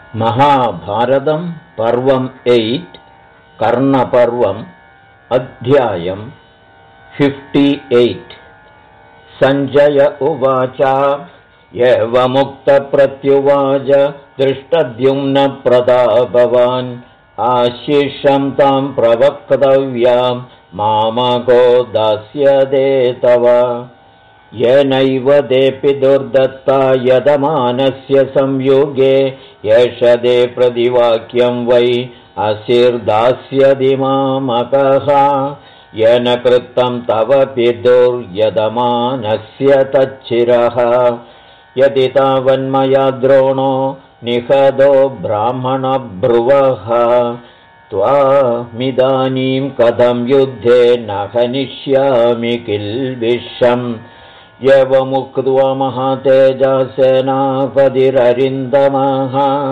महाभारतं पर्वम् 8 कर्णपर्वम् अध्यायम् 58। सञ्जय उवाच एवमुक्तप्रत्युवाच दृष्टद्युम्नप्रतापवान् आशिषं तां प्रवक्तव्यां मामको दास्यते तव येनैव देऽपि दुर्दत्ता यदमानस्य संयुगे एष ते प्रतिवाक्यं वै असिर्दास्यति मामकः येन कृतं तव पितुर्यदमानस्य तच्छिरः यदि तावन्मया द्रोणो निहतो ब्राह्मणभ्रुवः त्वामिदानीं कथं युद्धे न हनिष्यामि किल्बिषम् एवमुक्त्वा महातेजसेनापतिररिन्दमः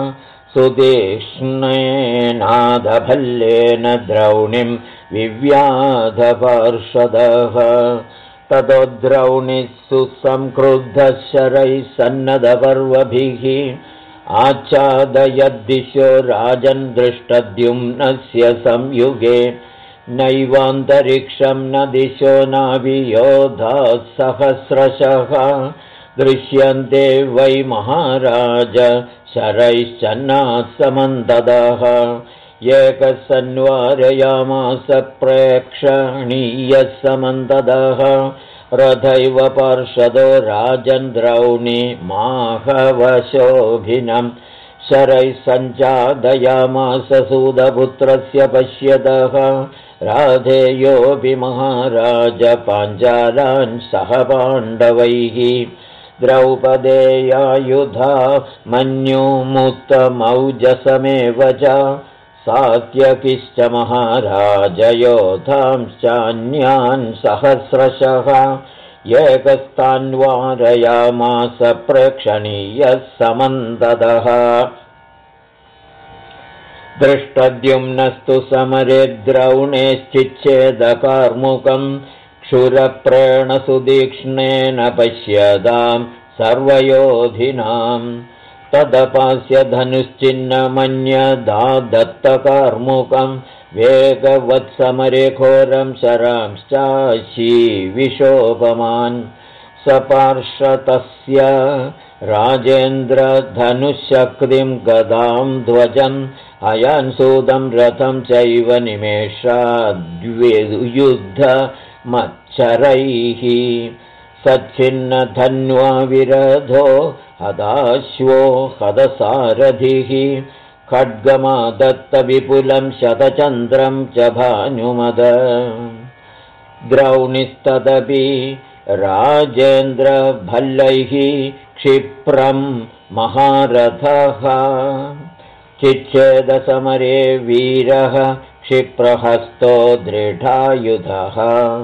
सुतीक्ष्णेनादभल्लेन द्रौणिं विव्याधपार्षदः ततो द्रौणिः सुसंक्रुद्धः शरैः सन्नद्धपर्वभिः आच्छादयद्दिशो राजन् दृष्टद्युम्नस्य संयुगे नैवान्तरिक्षं न दिशो नाभियोधाः सहस्रशः दृश्यन्ते वै महाराज शरैश्चन्नाः समन्ततः एकः सन्वारयामास प्रेक्षणीयः समन्ततः रथैव पार्षदो राजन् द्रौणी माहवशोभिनं शरैः सञ्चादयामास सूतपुत्रस्य पश्यतः राधेयोऽपि महाराज पाञ्चालान् सह पाण्डवैः द्रौपदेयायुधा मन्युमुत्तमौजसमेव च सात्यकिश्च महाराज योधांश्चान्यान् सहस्रशः एकस्तान्वारयामास प्रेक्षणीयः समन्ततः दृष्टद्युम्नस्तु समरे द्रौणेश्चिच्छेदकार्मुकं क्षुरप्रेणसुतीक्ष्णेन पश्यतां सर्वयोधिनां तदपास्य धनुश्चिन्नमन्यदादत्तकार्मुकं वेगवत्समरे घोरं शरांश्चाशीविशोपमान् सपार्षतस्य राजेन्द्रधनुशक्तिं गदां ध्वजम् अयान्सूतं रथं चैव निमेषाद्युद्धमच्छरैः सच्छिन्नधन्वा विरधो हताश्वो हतसारथिः खड्गमादत्तविपुलं शतचन्द्रं च भानुमद द्रौणिस्तदपि राजेन्द्रभल्लैः क्षिप्रं महारथः चिच्छेदसमरे वीरः क्षिप्रहस्तो दृढायुधः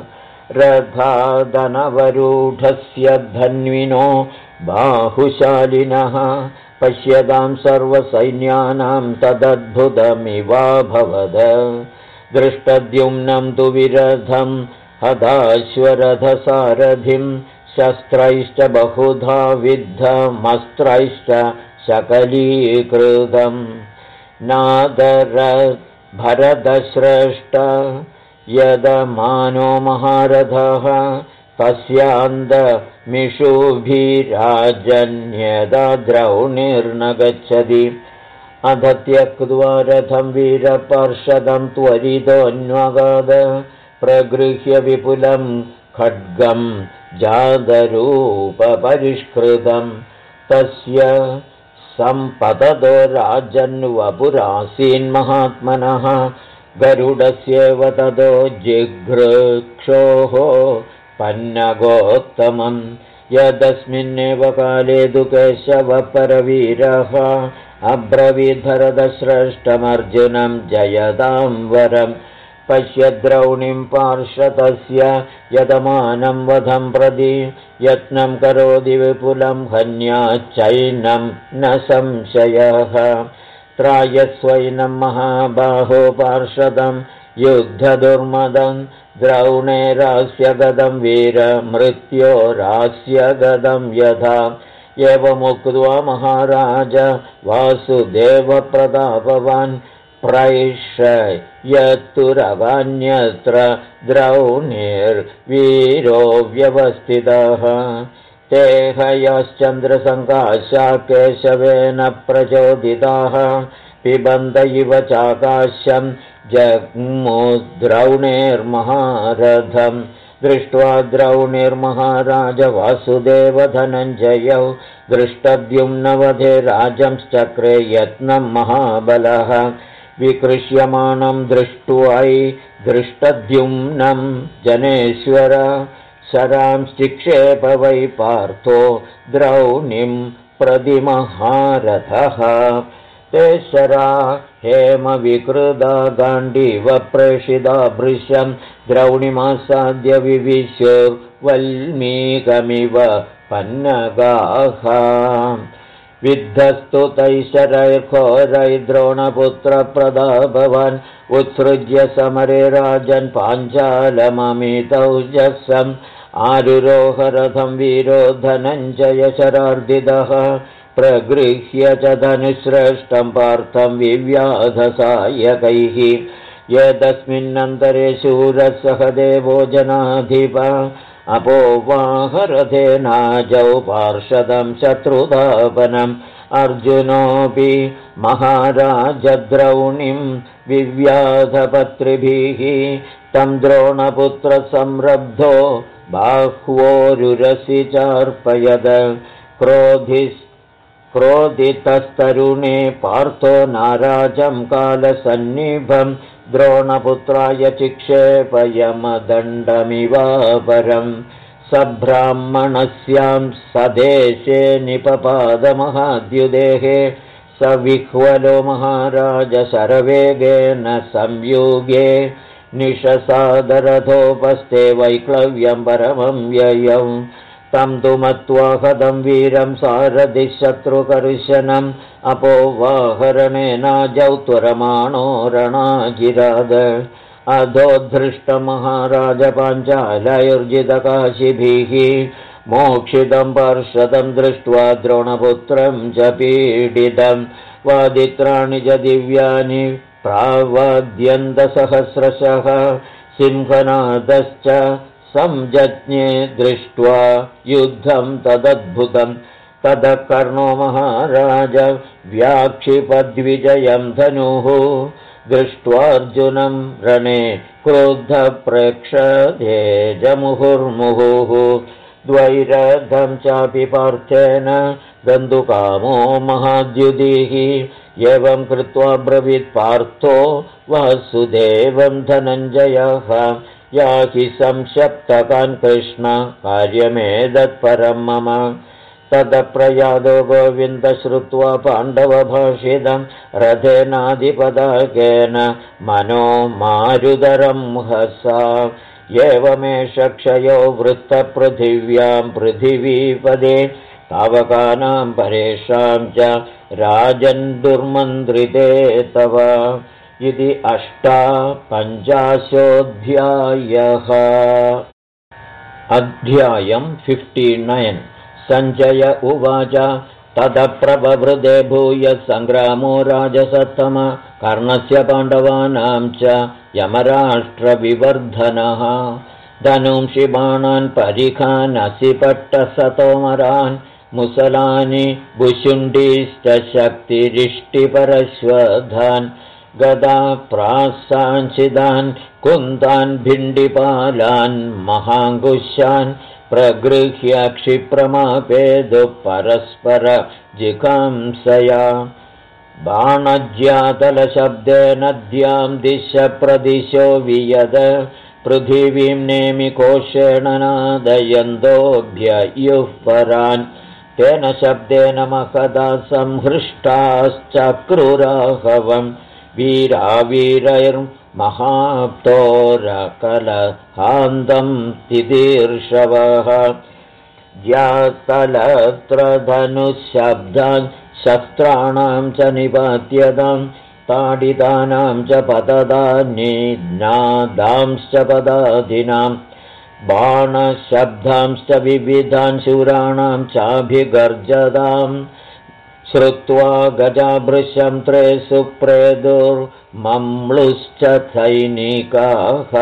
रथादनवरूढस्य धन्विनो बाहुशालिनः पश्यतां सर्वसैन्यानां तदद्भुतमिवाभवद दृष्टद्युम्नं तु विरधं हताश्वरथसारथिं शस्त्रैश्च बहुधा विद्धमस्त्रैश्च शकलीकृतं नादरभरतश्रेष्ठ यदमानो महारथः पश्यान्दमिषुभिराजन्यदा द्रौणिर्न गच्छति अध त्यक्त्वा रथं वीरपार्षदं त्वरितोऽन्वगाद प्रगृह्य विपुलं खड्गं जातरूपपरिष्कृतं तस्य सम्पततो राजन्वपुरासीन्महात्मनः गरुडस्येव ततो जिघ्रक्षोः पन्नगोत्तमं यदस्मिन्नेव काले तु केशवपरवीरः अब्रवीद्भरतश्रेष्ठमर्जुनं जयतां वरं पश्य द्रौणिं पार्षदस्य यतमानं वधं प्रति यत्नं करोति विपुलं हन्याच्चैनं न संशयः त्रायस्वैनं महाबाहो पार्षदं युद्धदुर्मदं द्रौणेरास्य गदं वीर मृत्योरास्य गदं यथा एवमुक्त्वा महाराज वासुदेवप्रतापवान् प्रैषयत्तुरवान्यत्र द्रौणिर्वीरो व्यवस्थितः तेहयश्चन्द्रसङ्काशा केशवेन प्रचोदिताः पिबन्द इव चाकाशं जग्मुद्रौणेर्महारथम् दृष्ट्वा द्रौणिर्महाराज वासुदेवधनञ्जयौ दृष्टद्युम्नवधे राजंश्चक्रे यत्नं महाबलः विकृष्यमाणं दृष्ट्वै दृष्टद्युम्नं जनेश्वर शरांश्चिक्षेप वै पार्थो द्रौणिं प्रतिमहारथः ते शरा हेमविकृदा गाण्डीव प्रेषिता भृशं द्रौणिमासाद्य विविशुर्वल्मीकमिव पन्नगाः विद्धस्तु तैशरैर्घोरैर्द्रोणपुत्रप्रतापवान् उत्सृज्य समरे राजन् पाञ्चालममितौजसम् आरुरोहरथं वीरो धनञ्जयशरार्दितः प्रगृह्य च धनुश्रेष्ठं पार्थं विव्याधसायकैः यदस्मिन्नन्तरे शूरः सहदेवो जनाधिप अपोवाहरथेनाजौ पार्षदं शत्रुतापनम् अर्जुनोऽपि महाराजद्रौणिं विव्याधपत्रिभिः तं द्रोणपुत्रसंरब्धो बाह्वोरुरसि चार्पयद क्रोधितस्तरुणे पार्थो नाराजं कालसन्निभं द्रोणपुत्राय चिक्षेपयमदण्डमिवापरम् सब्राह्मणस्यां सदेशे निपपादमहाद्युदेहे स विह्वलो महाराज शरवेगेन संयुगे निशसादरथोपस्थे वैक्लव्यं परमं व्ययम् तं तु मत्वा हतं वीरं सारथिशत्रुकर्शनम् अपोवाहरणेनाजौ त्वरमाणो रणाजिराद अधोद्धृष्टमहाराज पाञ्चालैर्जितकाशिभिः मोक्षितं पार्षदं दृष्ट्वा द्रोणपुत्रं च पीडितं वादित्राणि च दिव्यानि प्रावाद्यन्तसहस्रशः सिंहनादश्च संजज्ञे दृष्ट्वा युद्धं तदद्भुतं ततः कर्णो महाराज व्याक्षिपद्विजयं धनुः दृष्ट्वार्जुनं रणे क्रुद्धप्रेक्षधेजमुहुर्मुहुः द्वैरथं चापि पार्थेन गन्तुकामो महाद्युतिः एवं कृत्वा ब्रवीत् पार्थो वासुदेवं धनञ्जयः याहि संशप्तकान् कृष्ण कार्यमेतत्परं मम तदप्रयादो गोविन्द श्रुत्वा पाण्डवभाषितं रथेनाधिपदाकेन मनो मारुदरं हसा एवमेष क्षयो वृत्तपृथिव्यां पृथिवीपदे तावकानां परेषां च राजन् दुर्मन्त्रिते तव इति 58 अध्यायं 59 सञ्जय उवाच ततप्रवृदे भूय सङ्ग्रामो राजसत्तम कर्णस्य पाण्डवानां च यमराष्ट्रविवर्धनः धनुंषि बाणान् परिखान् असिपट्टसतोमरान् मुसलानि भुशुण्डीश्च शक्तिरिष्टिपरश्वधान् गदा प्रासाञ्चिदान् कुन्दान् भिण्डिपालान् महाङ्कुशान् प्रगृह्य क्षिप्रमापेदु परस्पर जिघांसया बाणज्यातलशब्देन द्यां दिश प्रदिशो वियद पृथिवीं नेमि कोशेन नादयन्तोऽभ्ययुः परान् तेन शब्देन महदा संहृष्टाश्चक्रुराघवं वीरावीरैर्महाप्तोरकलहान्तं तितीर्षवः ज्यातलत्र धनुःशब्दान् शस्त्राणां च निपात्यतां ताडितानां च पतदान्निनादांश्च पदादिनां बाणशब्दांश्च विविधान् शूराणां चाभिगर्जताम् श्रुत्वा गजाभृशं त्रेषु प्रेदुर्मम्लुश्च सैनिकाः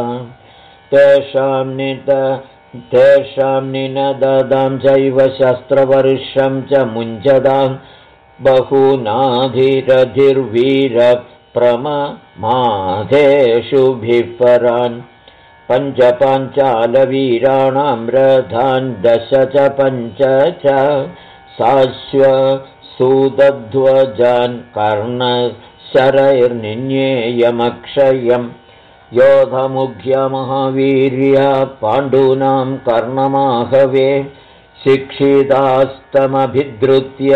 तेषां निनददां चैव शस्त्रवर्षं च मुञ्चदां बहुनाधिरधिर्वीरप्रममाधेषु भिपरान् पञ्चपाञ्चालवीराणां रथान् 10 च 5 च साश्वसूदध्वजान् कर्णशरैर्निन्येयमक्षयम् योधमुख्यमहावीर्या पाण्डूनां कर्णमाहवे शिक्षितास्तमभिद्रुत्य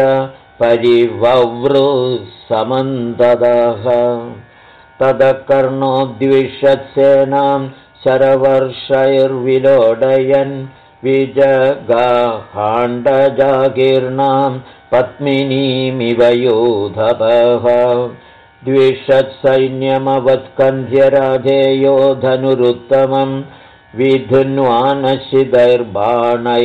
परिवव्रुसमन्ददः ततः कर्णोद्विषत्सेनां शरवर्षैर्विलोडयन् विजगाहाण्डजागीर्णां पद्मिनीमिव योधपः द्विषत्सैन्यमवत्कन्ध्यराधेयो धनुरुत्तमं विधुन्वानशिदैर्बाणै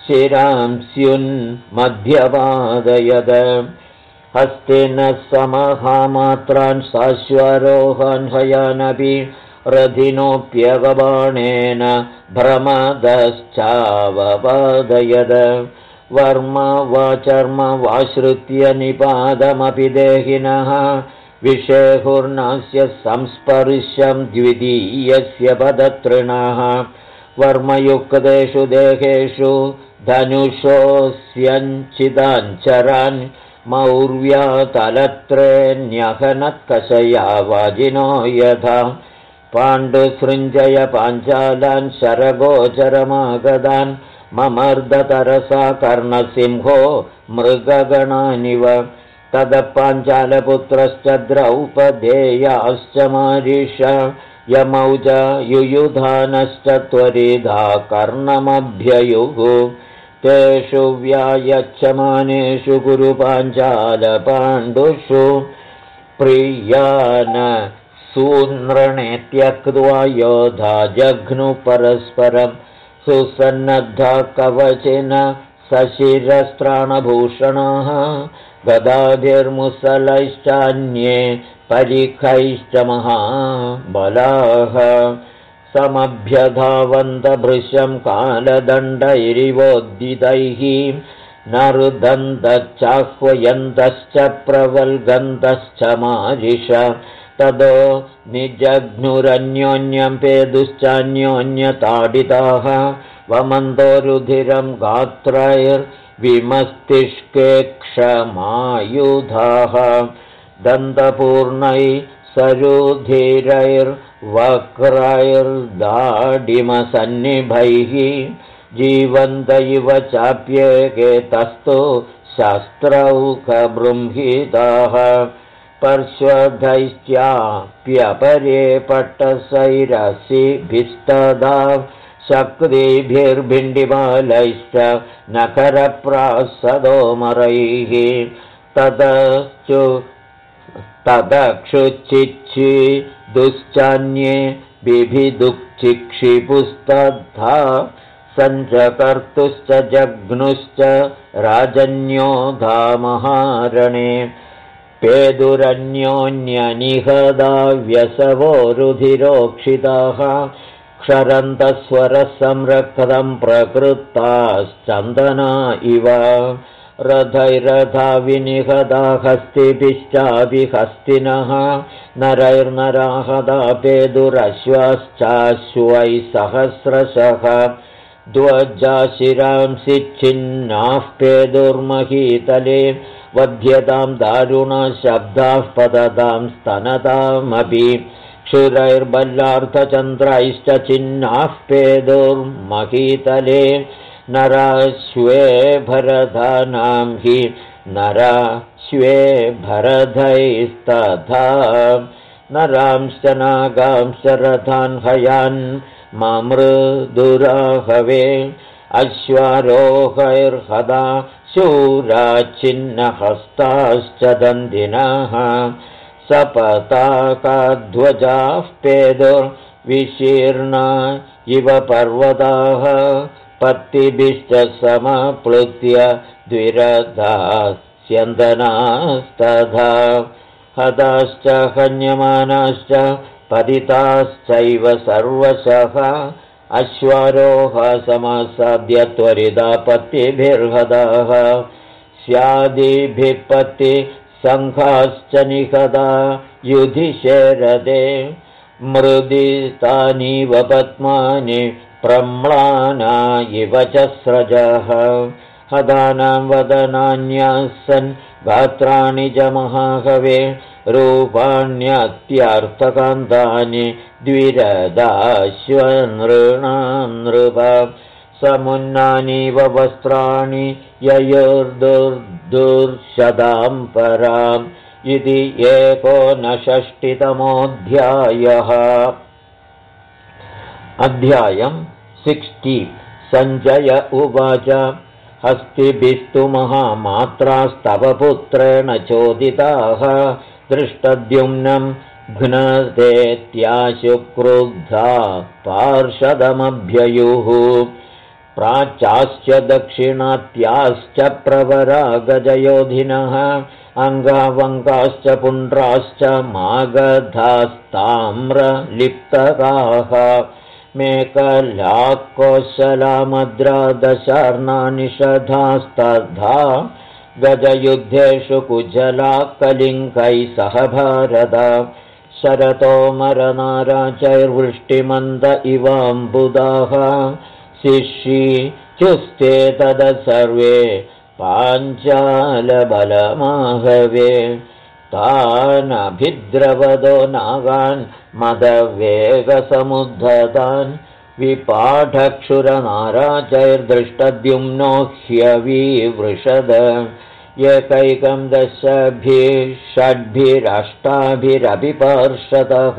शिरांस्युन्मध्यपादयद हस्तेन समहामात्रान् साश्वारोहान् हयानपि रथिनोऽप्यगबाणेन भ्रमदश्चावपादयद वर्म वा चर्म वाश्रुत्य निपादमपि देहिनः विषेहुर्नास्य संस्पर्शं द्वितीयस्य पदतृणः वर्मयुक्तेषु देहेषु धनुषोऽस्यञ्चिदाञ्चरान् मौर्व्यातलत्रेऽन्यहनत्कषया वाजिनो यथा पाण्डुसृञ्जय पाञ्चालान् शरगोचरमागतान् ममर्दतरसा कर्णसिंहो मृगगणानिव ततः पाञ्चालपुत्रश्च द्रौपदेयाश्च मारीष यमौज युयुधानश्च त्वरिधा कर्णमभ्ययुः तेषु व्यायच्छमानेषु कुरुपाञ्चालपाण्डुषु प्रियान् सूनृणे त्यक्त्वा योधा जघ्नु परस्परम् सुसन्नद्धा कवचेन सशिरस्त्राणभूषणाः गदाभिर्मुसलैश्चान्ये परिखैश्च महाबलाः समभ्यधावन्तभृशं कालदण्डैरिवोद्दितैः नरुदन्तश्चाह्वयन्तश्च प्रवल्गन्तश्च मारिष ततो निजघ्नुरन्योन्यं पेदुश्चान्योन्यताडिताः वमन्तो रुधिरं गात्रैर्विमस्तिष्केक्षमायुधाः दन्तपूर्णैः सरुधिरैर्वक्रैर्दाडिमसन्निभैः जीवन्त इव चाप्येके तस्थो शस्त्रौकबृंहिताः पर्श्वधैश्चाप्यपरे पट्टसैरसिभिस्तदा शक्तिभिर्भिण्डिमालैश्च नखरप्रासदोमरैः तदक्षुचिच्छिदुश्चान्ये बिभिदुक्षिक्षिपुस्तद्धा सञ्चकर्तुश्च जघ्नुश्च राजन्योधामहारणे पेदुरन्योन्यनिहदा व्यसवो रुधिरोक्षिताः क्षरन्तस्वरसंरक्तं प्रकृताश्चन्दना इव रथैरथा विनिहदा हस्तिभिश्चाभिहस्तिनः नरैर्नराहदा पेदुरश्वाश्चाश्वै सहस्रशः ध्वजाशिरांसि छिन्नाः पेदुर्महीतले वध्यतां दारुणशब्दाः पततां स्तनतामपि क्षुरैर्बल्लार्थचन्द्रैश्च छिन्नाः पेदुर्महीतले नराश्वेभरधानां हि नराश्वेभरधैस्तथा नरांश्च नागांश्च रथान् हयान् ममृदुराहवे अश्वारोहैर्हदा शूराच्छिन्नहस्ताश्च दन्दिनः सपताकाध्वजाः पेदुर्विशीर्णा इव पर्वताः पत्तिभिश्च समप्लुत्य द्विरदास्यन्दनास्तथा हताश्च हन्यमानाश्च पतिताश्चैव सर्वशः अश्वारोहसमसाद्य त्वरिता पत्तिभिर्हताः स्यादिभिः पत्तिसङ्घाश्च निहता युधिशेरदे मृदितानीव पद्मानि प्रम्लाना इव च स्रजः हतानां वदनान्यासन् गात्राणि च महाकवे रूपाण्यत्यर्थकान्तानि द्विरदाश्वनृणां नृप समुन्नानीव वस्त्राणि ययोर्दुर्दुर्शदां पराम् इति 19षष्टितमोऽध्यायः। अध्यायं 60। सञ्जय उवाच हस्तिभिस्तु महामात्रास्तव पुत्रेण चोदिताः दृष्टद्युम्नं घ्नतेत्याशुक्रुद्धा पार्षदमभ्ययुः प्राचाश्च दक्षिणात्याश्च प्रवरा गजयोधिनः अङ्गावङ्गाश्च पुण्ड्राश्च मागधास्ताम्रलिप्तकाः मेकलाकोशलामद्रादशार्णानिषधास्तथा गजयुद्धेषु कुजला कलिङ्गैः सह भारत शरतोमरनाराचैर्वृष्टिमन्द इवाम्बुदाः शिष्यी चुस्ते तद सर्वे पाञ्चालबलमाहवे तानभिद्रवदो नागान् मदवेगसमुद्धतान् विपाठक्षुरनाराचैर्दृष्टद्युम्नो ह्यवीवृषद एकैकं 10 षड्भिरष्टाभिरपि पार्षदः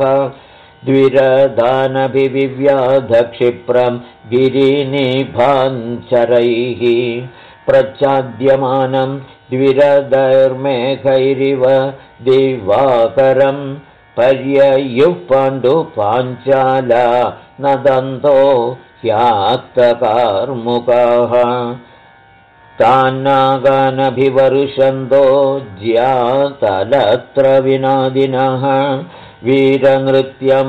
द्विरदानभिविव्याधक्षिप्रं गिरिनिभाञ्चरैः प्रच्छाद्यमानं द्विरदैर्मेघैरिव दिवाकरं पर्ययुः पाण्डुपाञ्चाला नदन्तो ह्यात्तकार्मुकाः तान्नागानभिवर्षन्तो ज्यातलत्र विनादिनः वीरनृत्यं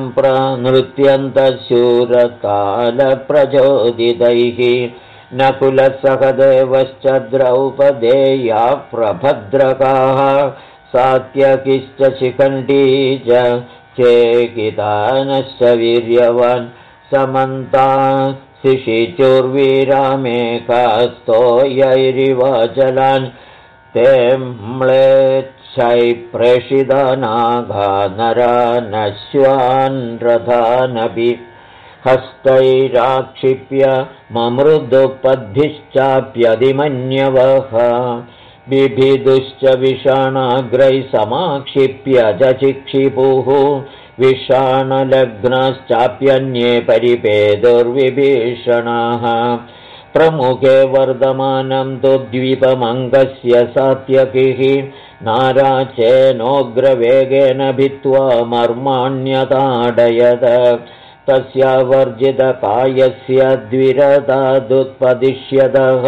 प्रनृत्यन्तशूरकालप्रचोदितैः नकुलसहदेवश्च द्रौपदेया प्रभद्रकाः सात्यकिश्च शिखण्डी च चेकितानश्च वीर्यवान् समन्ता शिशिचुर्वीरामेकास्तोयैरिवाचलान् ते म्लेच्छैप्रेषिता नागा नरा नश्वान् रथानपि हस्तैराक्षिप्य ममृदुपद्भिश्चाप्यधिमन्यवः बिभिदुश्च विषाणाग्रैः समाक्षिप्य च चिक्षिपुः विषाणलग्नाश्चाप्यन्ये परिपेदुर्विभीषणाः प्रमुखे वर्धमानं तु द्वीपमङ्गस्य सात्यकिः नाराचेनोग्रवेगेन भित्त्वा मर्माण्यताडयत तस्यावर्जितकायस्य द्विरदादुत्पदिश्यतः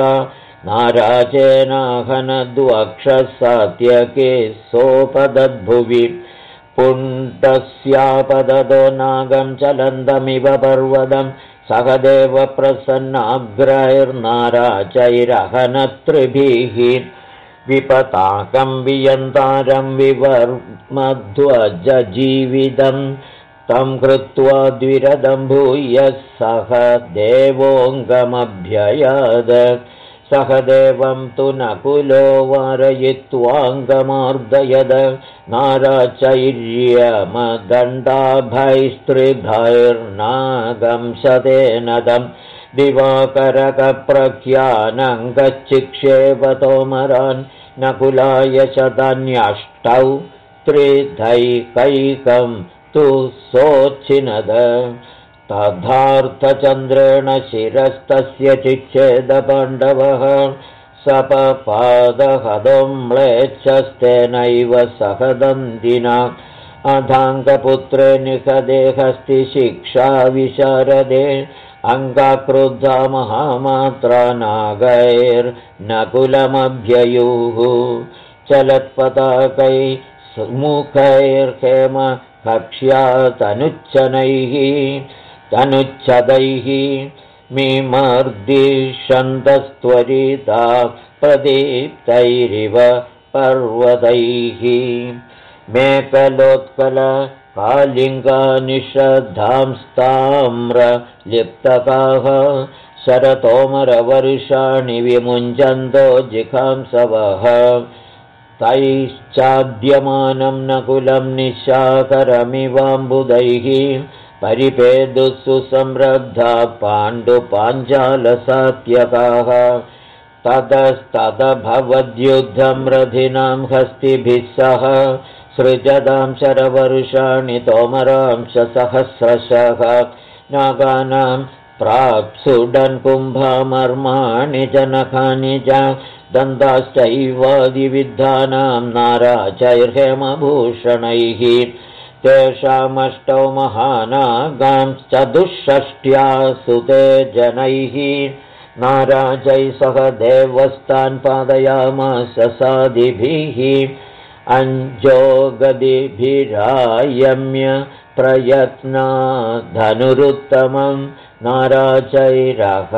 नाराचेनाहनद्वक्षः सात्यके सोपदद्भुवि पुण्डस्यापदतो नागं चलन्तमिव पर्वतं सहदेव प्रसन्नाग्रैर्नाराचैरहनत्रिभिः विपताकं वियन्तारं विवर्मध्वजजीवितं तं कृत्वा द्विरदं भूयः सह देवोऽङ्गमभ्ययाद सहदेवं तु नकुलो वारयित्वाङ्गमार्दयद नाराचैर्यमदण्डाभैस्त्रिभैर्नागं शतेनदं दिवाकरकप्रख्यानङ्गच्चिक्षेपतोमरान् नकुलाय शतान्यष्टौ त्रिधैकैकं तु सोच्छिनद तथार्थचन्द्रेण शिरस्तस्य चिच्छेदपाण्डवः सपपादहदो म्लेच्छस्तेनैव सहदन्तिना अधाङ्गपुत्रे निषदे हस्ति शिक्षा विशारदे अङ्गाक्रुद्धा महामात्रा नागैर्नकुलमभ्ययुः चलत्पताकै मुखैर्हेम कक्ष्या तनुच्छदैः मिमर्दिषन्तस्त्वरिता प्रदीप्तैरिव पर्वतैः मेकलोत्कलकालिङ्गानिषद्धांस्ताम्रलिप्तकाः शरतोमरवर्षाणि विमुञ्चन्तो जिघांसवः तैश्चाद्यमानं नकुलं निशाकरमिवाम्बुदैः परिपेदुः सुसंरब्धा पाण्डुपाञ्चालसात्यकाः ततस्तदभवद्युद्धं रथिनां हस्तिभिः सह सृजदां शरवर्षाणि तोमरांश सहस्रशः नागानां प्राप्सुडन् कुम्भमर्माणि जनकानि च दन्ताश्चैवादिविद्धानां नाराचैर्हेमभूषणैः तेषामष्टौ महानागांश्चतुष्षष्ट्या सुते जनैः नाराजै सह देवस्तान् पादयामास सादिभिः अञ्जोगदिभिरायम्य प्रयत्नाधनुरुत्तमं नाराचैरह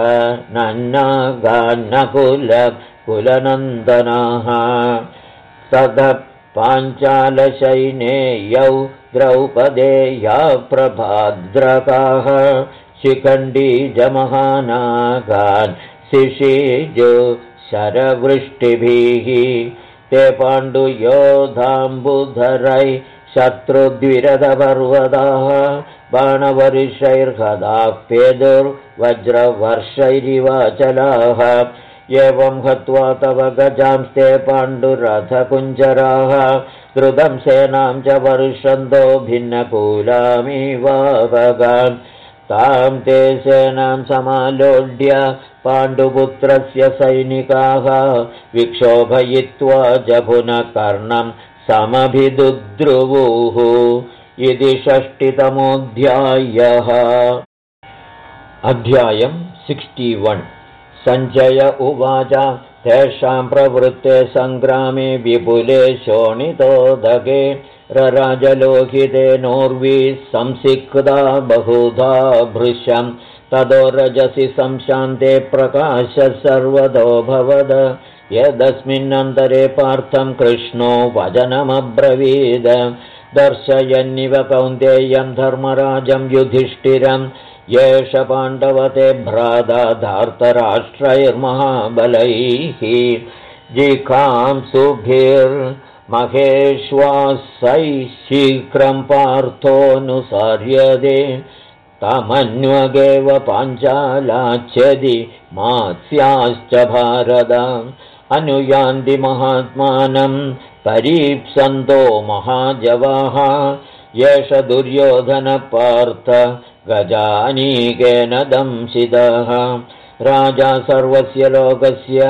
नन्नागान्नकुलनन्दनाः ततः पाञ्चालशैनेयौ द्रौपदेया प्रभाद्रकाः शिखण्डीजमहानागान् शिशिजु शरवृष्टिभिः ते पाण्डुयोधाम्बुधरै शत्रुद्विरथपर्वताः बाणवर्षैर्हदाः पेदुर्वज्रवर्षैरिवाचलाः एवं हत्वा तव गजांस्ते पाण्डुरथकुञ्जराः द्रुतं सेनां च वर्षन्तो भिन्नकूलामिवावगान् तां ते सेनां समालोड्य पाण्डुपुत्रस्य सैनिकाः विक्षोभयित्वा जपुनः कर्णं समभिदुद्रुवुः इति 6तमोऽध्यायः। अध्यायं 61। सञ्जय उवाच तेषां प्रवृत्ते सङ्ग्रामे विपुले शोणितोदके रराजलोहिते नोर्वी संसिक्ता बहुधा भृशं ततो रजसि संशान्ते प्रकाशः सर्वतोऽभवद यदस्मिन्नन्तरे पार्थं कृष्णो वचनमब्रवीद दर्शयन्निव कौन्तेयं धर्मराजं युधिष्ठिरं येष पाण्डवते भ्राता धार्तराष्ट्रैर्महाबलैः जिघांसुभिर्महेश्वासैः शीघ्रं पार्थोऽनुसार्यते तमन्वगेव पाञ्चालाच्छदि मात्स्याश्च भारत अनुयान्ति महात्मानं परीप्सन्तो महाजवाः येष दुर्योधनपार्थ गजानीकेन दंशितः राजा सर्वस्य लोकस्य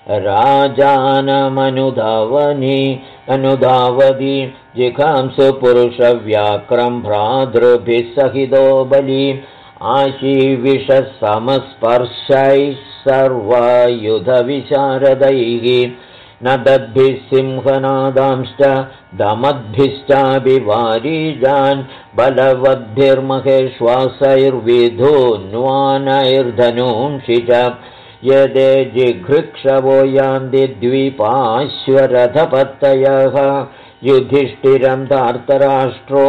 राजानमनुधावति जिघांसु पुरुषव्याक्रं भ्रातृभिः सहितो बली आशीविषः समस्पर्शैः सर्वायुधविशारदैः न दद्भिः सिंहनादांश्च दमद्भिश्चाभिवारीजान् बलवद्भिर्महेश्वासैर्विधून्वानैर्धनूंषि च यदे जिघृक्षवो यान्ति द्विपाश्वरथपत्तयः युधिष्ठिरं धार्तराष्ट्रो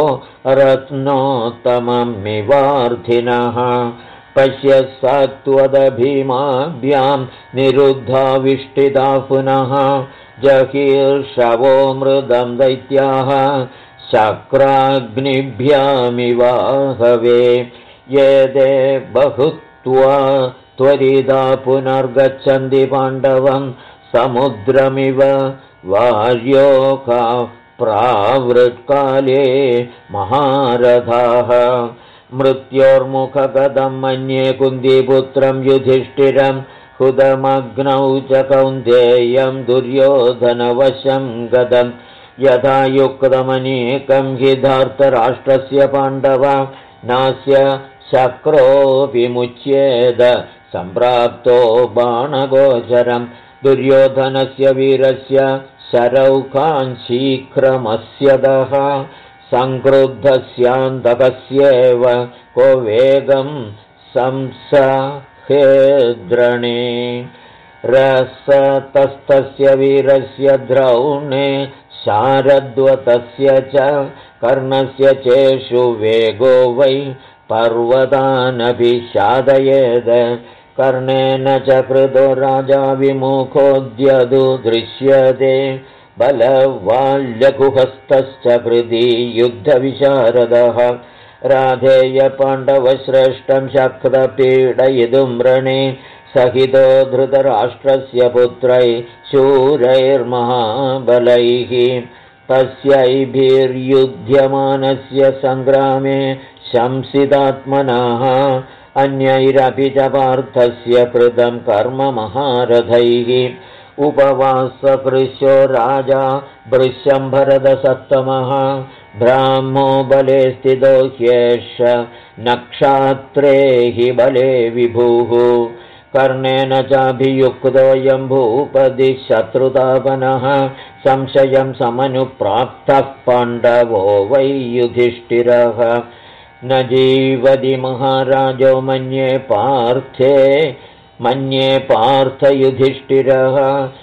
रत्नोत्तममिवार्थिनः पश्य सत्वदभीमाभ्यां निरुद्धाविष्टिता पुनः जहीर्षवो मृदं दैत्याः शक्राग्निभ्यामिवाहवे येदे बहुत्वा त्वरिता पुनर्गच्छन्ति पाण्डवं समुद्रमिव वार्योका प्रावृत्काले महारथाः मृत्योर्मुखगदं मन्ये कुन्तीपुत्रं युधिष्ठिरं हुदमग्नौ च कौन्तेयं दुर्योधनवशं गदं यथा युक्तमनीकं हि धार्तराष्ट्रस्य पाण्डव नास्य शक्रोऽपि मुच्येद सम्प्राप्तो बाणगोचरम् दुर्योधनस्य वीरस्य शरौखान् शीघ्रमस्यदः सङ्क्रुद्धस्यान्तकस्येव को वेगं संसहेद्रणे रसतस्तस्य वीरस्य द्रौणे शारद्वतस्य च कर्णस्य चेषु वेगो वै पर्वतानभिषादयेद कर्णेन च कृतो राजा विमुखोऽद्यदु दृश्यते बलवाल्यकुहस्तश्च कृती युद्धविशारदः राधेयपाण्डवश्रेष्ठं शक्तपीडयितुं रणे सहितो धृतराष्ट्रस्य पुत्रै शूरैर्महाबलैः तस्यैभिर्युध्यमानस्य सङ्ग्रामे शंसितात्मनः अन्यैरपि च पार्थस्य कृतं कर्म महारथैः उपवासकृशो राजा वृषम्भरदसत्तमः ब्राह्मो बले स्थितो ह्येष नक्षत्रे हि बले विभुः कर्णेन चाभियुक्तोऽयं भूपतिः शत्रुतापनः संशयं समनुप्राप्तः पाण्डवो वै युधिष्ठिरः न जीवति महाराजो मन्ये पार्थयुधिष्ठिरः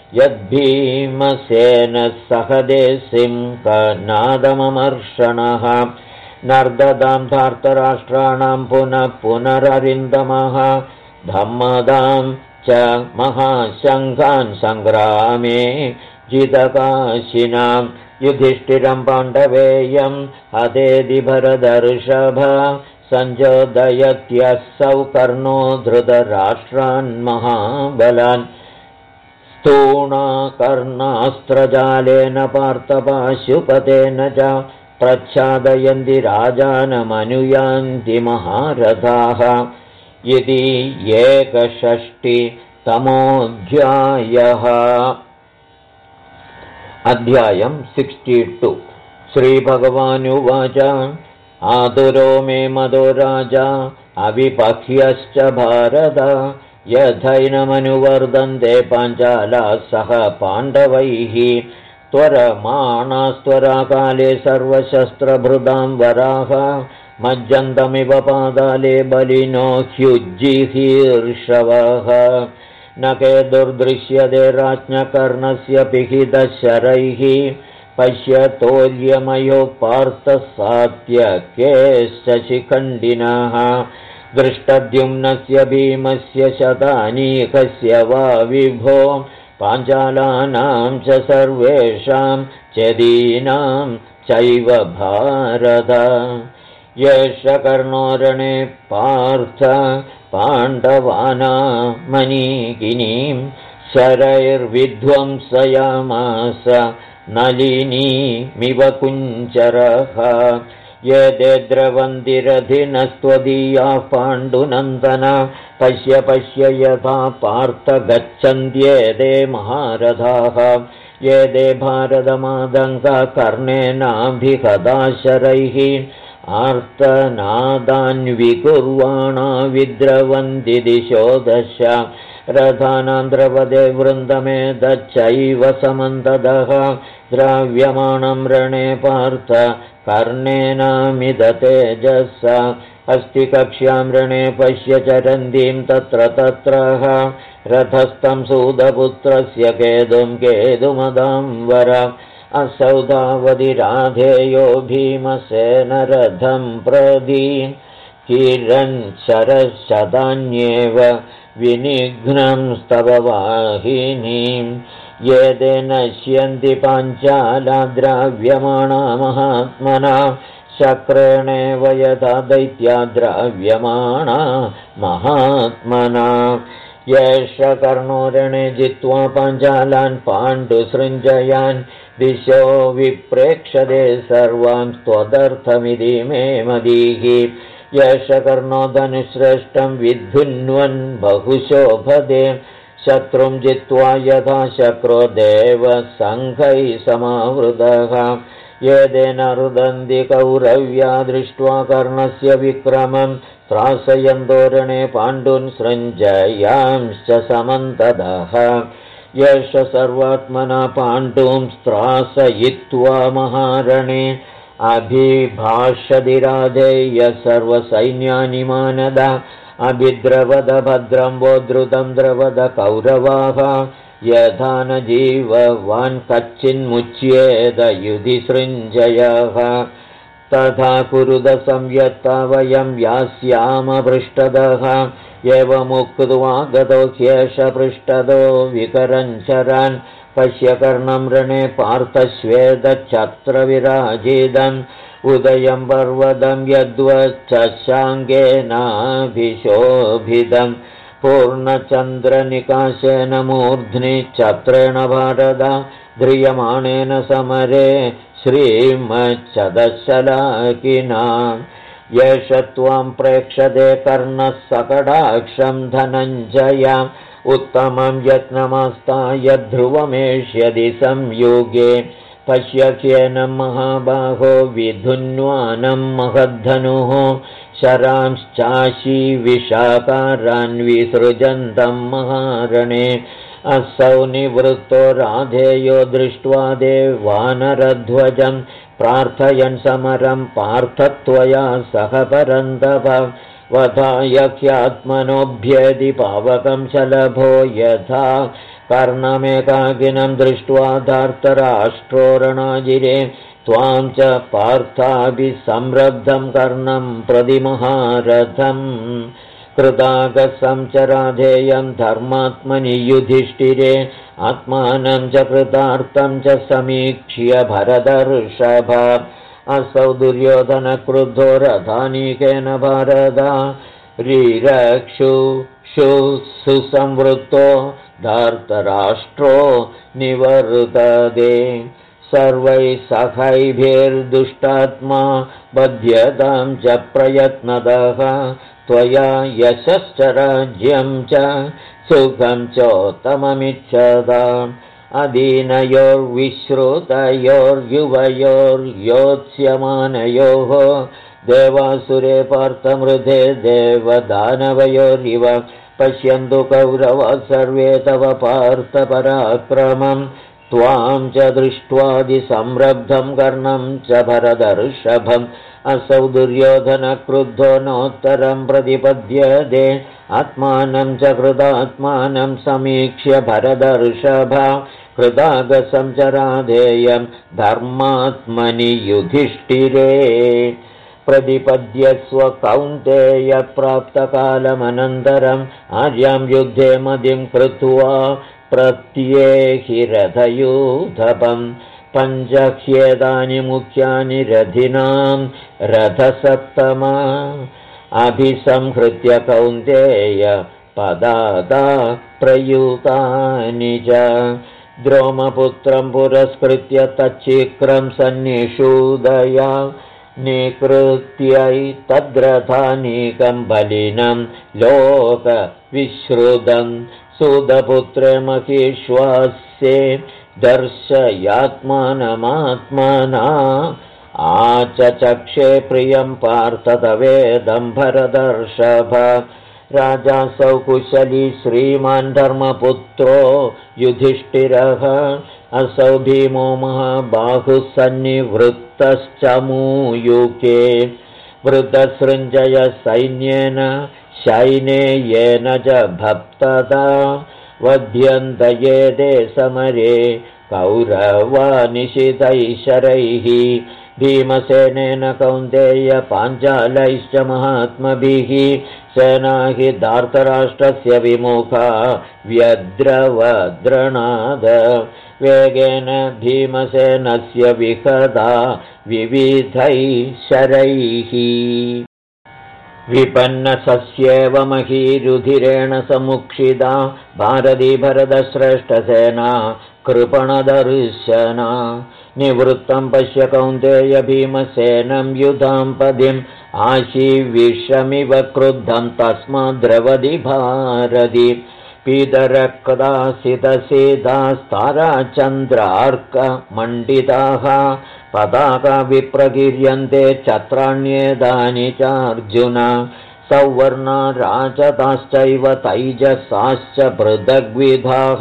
यद्भीमसेनः सहदे सिंहनादममर्षणः नर्ददां धार्तराष्ट्राणां पुनः पुनररिन्दमः धम्मदां च महाशङ्खान् सङ्ग्रामे जितकाशिनां युधिष्ठिरं पाण्डवेयं हतेति भरतर्षभ सञ्चोदयत्यसौ कर्णो धृतराष्ट्रान् महाबलान् स्तूणाकर्णास्त्रजालेन पार्थपाशुपतेन च प्रच्छादयन्ति राजानमनुयान्ति महारथाः इति 61तमोऽध्यायः। अध्यायं 62। श्रीभगवानुवाच आतुरो मे मदो राजा अविपह्यश्च भारत यथैनमनुवर्धन्ते पाञ्चालाः सह पाण्डवैः त्वरमाणास्त्वराकाले सर्वशस्त्रभृदां वराः मज्जन्तमिव पादाले बलिनो ह्युज्जिहीर्षवः न के दुर्दृश्यते राज्ञकर्णस्य पिहितशरैः पश्यतोल्यमयो पार्थः सात्यकेश्च शिखण्डिनः दृष्टद्युम्नस्य भीमस्य शतानीकस्य वा विभो पाञ्चालानां च सर्वेषां चदीनां चैव भारत येष कर्णोरणे पार्थ पाण्डवानामनीकिनीं शरैर्विध्वंसयामास नलिनीमिव कुञ्चरः ये ते द्रवन्तिरधिनस्त्वदीयाः पाण्डुनन्दन पश्य पश्य यथा पार्थ गच्छन्त्येते महारथाः ये ते भारतमादङ्गा कर्णेनाभिहताशरैः आर्तनादान्विकुर्वाणा विद्रवन्ति दिशो दश रथानान्द्रवदे वृन्दमेतच्चैव समन्ततः द्रव्यमाणं रणे पार्थ कर्णेनामिदतेजसा अस्ति कक्ष्यां रणे पश्य चरन्तीं तत्र तत्रः रथस्थं सूतपुत्रस्य केतुं केतुमदाम्बर असौ धावति राधेयो भीमसेनरथं प्रति किरन् शरशतान्येव विनिघ्नं स्तव वाहिनीं ये ते नश्यन्ति पाञ्चाला द्रव्यमाणा महात्मना शक्रेणेव यथा दैत्या द्रव्यमाणा महात्मना येष कर्णोरणे जित्वा पाञ्चालान् पाण्डुसृञ्जयान् दिशो विप्रेक्षते सर्वान् त्वदर्थमिति मे मदीः येष कर्णो धनुश्रेष्ठं विद्धुन्वन् बहुशोभते शत्रुं जित्वा यथा शक्रो देवसङ्घैः समावृतः येदेन रुदन्ति कौरव्या दृष्ट्वा कर्णस्य विक्रमं त्रासयन्तोरणे पाण्डुन् सृञ्जयांश्च समन्ततः यश सर्वात्मना पाण्डुं त्रासयित्वा महारणे अभिभाषदिराधेय सर्वसैन्यानि मानद अभिद्रवद भद्रं वो द्रुतं द्रवद कौरवाः यथा न जीववान् कच्चिन्मुच्येद युधि सृञ्जयः तथा कुरुद संयत्ता वयं यास्याम पृष्ठतः एवमुक्त्वा गतो ह्येष पृष्ठतो विकरञ्चरान् पश्य कर्णं रणे पार्थश्वेतच्छत्रविराजितम् उदयं पर्वतं यद्वच्चशाङ्गेनाभिशोभितं पूर्णचन्द्रनिकाशेन मूर्ध्नि छत्रेण भारत ध्रियमाणेन समरे श्रीमच्चदशलाकिना येष त्वां प्रेक्षते कर्णः सकटाक्षं धनञ्जयाम् उत्तमं यत्नमस्ताय ध्रुवमेष्यदि संयुगे पश्यख्येनं महाबाहो विधुन्वानं महद्धनुः शरांश्चाशी विशाकारान् विसृजन्तं महारणे असौ निवृत्तो राधेयो दृष्ट्वा देवानरध्वजं प्रार्थयन् समरं पार्थत्वया सह परन्तप वधाय ह्यात्मनोऽभ्येदि पावकं शलभो यथा कर्णमेकाकिनं दृष्ट्वा धार्तराष्ट्रो रणाजिरे त्वां च पार्थाभिसंरब्धं कर्णं प्रतिमहारथम् कृतागसं च राधेयं धर्मात्मनि युधिष्ठिरे आत्मानं च कृतार्थं च समीक्ष्य भरतर्षभ असौ दुर्योधनक्रुद्धो रथानीकेन भारत सुसंवृत्तो धार्तराष्ट्रो निवर्तते सर्वैः सखैभिर्दुष्टात्मा बध्यतां च प्रयत्नतः त्वया यशश्च राज्यं च सुखं चोत्तममिच्छताम् अधीनयोर्विश्रुतयोर्युवयोर्योत्स्यमानयोः देवासुरे पार्थमृधे देवदानवयोरिव पश्यन्तु कौरवाः सर्वे तव पार्थपराक्रमं त्वां च दृष्ट्वादिसंरब्धं कर्णं च भरतर्षभम् असौ दुर्योधनक्रुद्धो नोत्तरं प्रतिपद्यते आत्मानं च कृतात्मानं समीक्ष्य भरतर्षभ कृतागसं च राधेयं धर्मात्मनि युधिष्ठिरे प्रतिपद्यस्व कौन्तेय प्राप्तकालमनन्तरम् आर्यां युद्धे मदिं कृत्वा प्रत्येहि रथयूथपम् पञ्चह्येतानि मुख्यानि रथिनां रथसप्तमा अभिसंहृत्य कौन्तेय पदादा प्रयुतानि च द्रोमपुत्रं पुरस्कृत्य तच्चिक्रं सन्निषूदया निकृत्यै तद्रथानीकं बलिनं लोकविश्रुतं सुदपुत्रे महीश्वास्ये दर्शयात्मानमात्मना आचचक्षे प्रियं पार्थ तवेदं भरतर्षभ राजासौ कुशली श्रीमान् धर्मपुत्रो युधिष्ठिरः असौ भीमो महाबाहुः सन्निवृत्तश्चमूयुके वृद्धसृञ्जय सैन्येन शैनेयेन च भप्तदा वध्यन्तयेदे समरे कौरवानिशितैः शरैः भीमसेनेन कौन्तेय पाञ्चालैश्च महात्मभिः सेना हि धार्तराष्ट्रस्य विमुखा व्यद्रवद्रणाद वेगेन भीमसेनस्य विहदा विविधैः शरैः विपन्नसस्येव महीरुधिरेण समुक्षिता भारती भरतश्रेष्ठसेना कृपणदर्शना निवृत्तं पश्य कौन्तेय भीमसेनं युधां पदिम् आशीविषमिव क्रुद्धं तस्माद्द्रवति भारती पीतरक्तासितसीतास्ताराचन्द्रार्कमण्डिताः पताकाविप्रकीर्यन्ते छत्राण्येतानि चार्जुन सौवर्णा राजताश्चैव तैजसाश्च पृथग्विधाः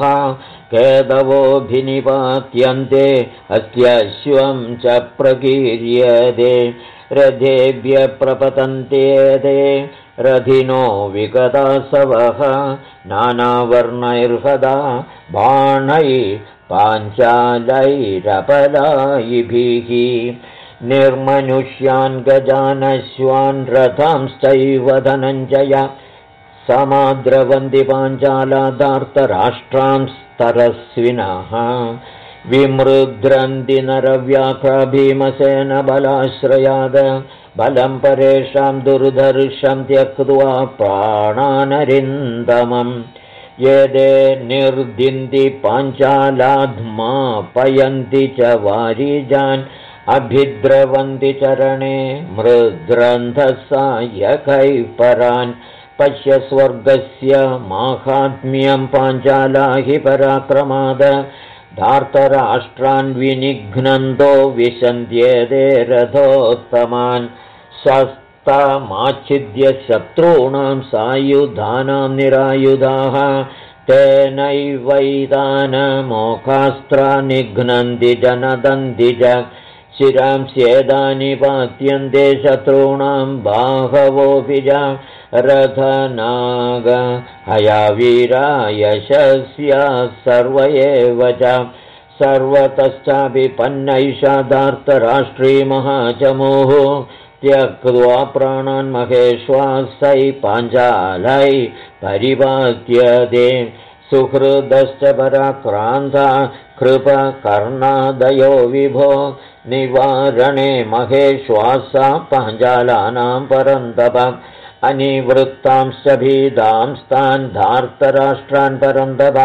केतवोऽभिनिपात्यन्ते अस्त्यश्वं च प्रकीर्यते रथेभ्यः प्रपतन्तेते रथिनो विगतासवः नानावर्णैर्हदा बाणैः पाञ्चालैरपलायिभिः निर्मनुष्यान् गजानश्वान् रथांश्चैव धनञ्जय समाद्रवन्ति पाञ्चालादार्तराष्ट्रांस्तरस्विनः विमृद्रन्ति नरव्याघ्रा भीमसेन बलाश्रयाद बलं परेषां दुर्धर्षं त्यक्त्वा प्राणानरिन्दमम् येदे निर्दिन्ति पाञ्चालाध्मापयन्ति च वारिजान् अभिद्रवन्ति चरणे मृद्रन्थसायकैः परान् पश्य स्वर्गस्य माहात्म्यं पाञ्चाला हि पराक्रमाद धार्तराष्ट्रान् विनिघ्नन्तो विशन्त्येते रथोत्तमान् शस्त्रमाच्छिद्य शत्रूणां सायुधानां निरायुधाः तेनैवैतानमोकास्त्रा निघ्नन्ति जनदन्ति च शिरांस्येदानि पात्यन्ते शत्रूणां बाहवोऽपि च रथनाग हयावीरा यशस्या सर्व एव च सर्वतश्चापि पन्नैषा धार्तराष्ट्री महाचमोः त्यक्त्वा प्राणान् महेश्वासै पाञ्चालै परिपात्यते सुहृदश्च पराक्रान्ता कृपकर्णादयो विभो निवारणे महेश्वासा पाञ्चालानां परन्तप अनिवृत्तांश्च भीदांस्तान् धार्तराष्ट्रान् परन्तप